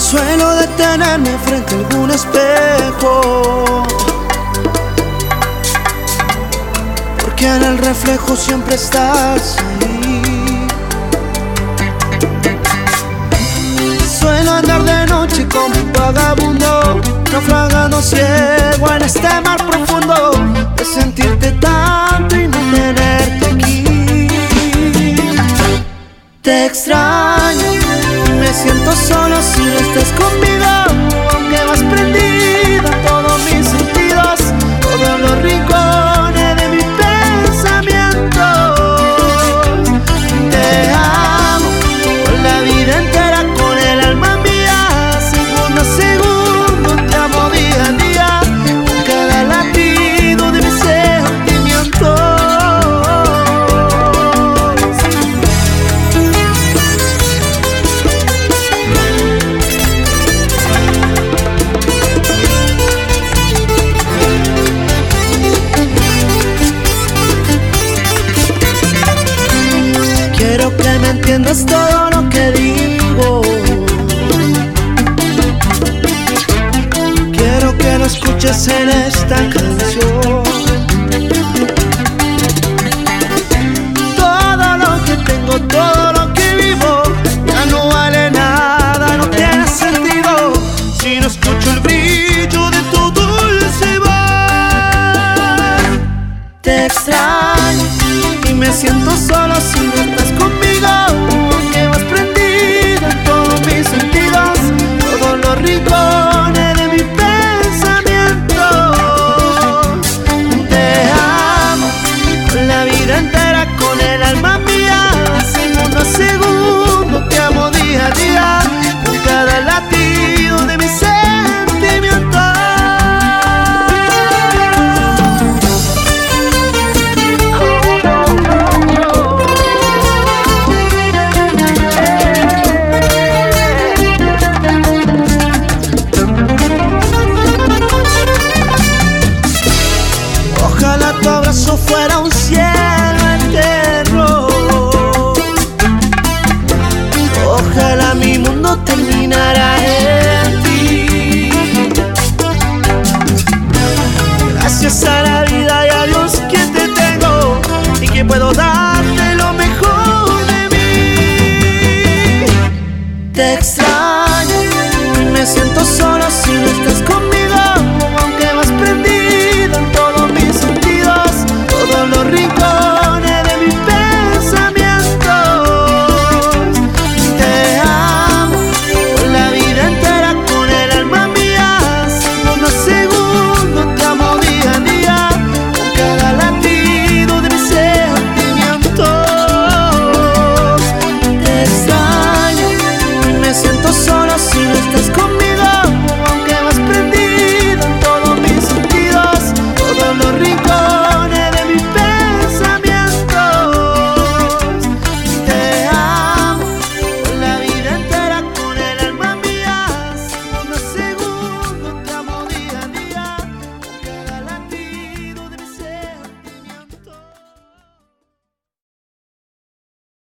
Suelo detenerme frente a algún espejo, porque en el reflejo siempre estás ahí. Suelo andar de noche como un vagabundo, naufragando ciego en este mar profundo, de sentirte tanto y no tenerte aquí. Te extraño, me siento solo si no estás conmigo, aunque vas prendida a todos mis sentidos, todos los rincones de mi pensamiento. Te amo con la vida entera, con el alma mía, segundo a segundo te amo día a día, con cada latido de mis sentimientos. Quiero que me entiendas todo lo que digo, quiero que lo escuches en esta canción. Todo lo que tengo, todo lo que vivo, ya no vale nada, no tiene sentido si no escucho el brillo de tu dulce voz. Te extraño y me siento solo si no estás conmigo, aunque vas prendida en todos mis sentidos, todos los rincones de mi pensamiento. Te amo con la vida entera, con el alma mía, segundo a segundo te amo día a día, con cada latido de mis sentimientos. Ojalá tu abrazo fuera un cielo eterno, ojalá mi mundo terminara en ti. Gracias a la vida y a Dios que te tengo y que puedo darte lo mejor de mí. Te extraño y me siento solo si no estás conmigo,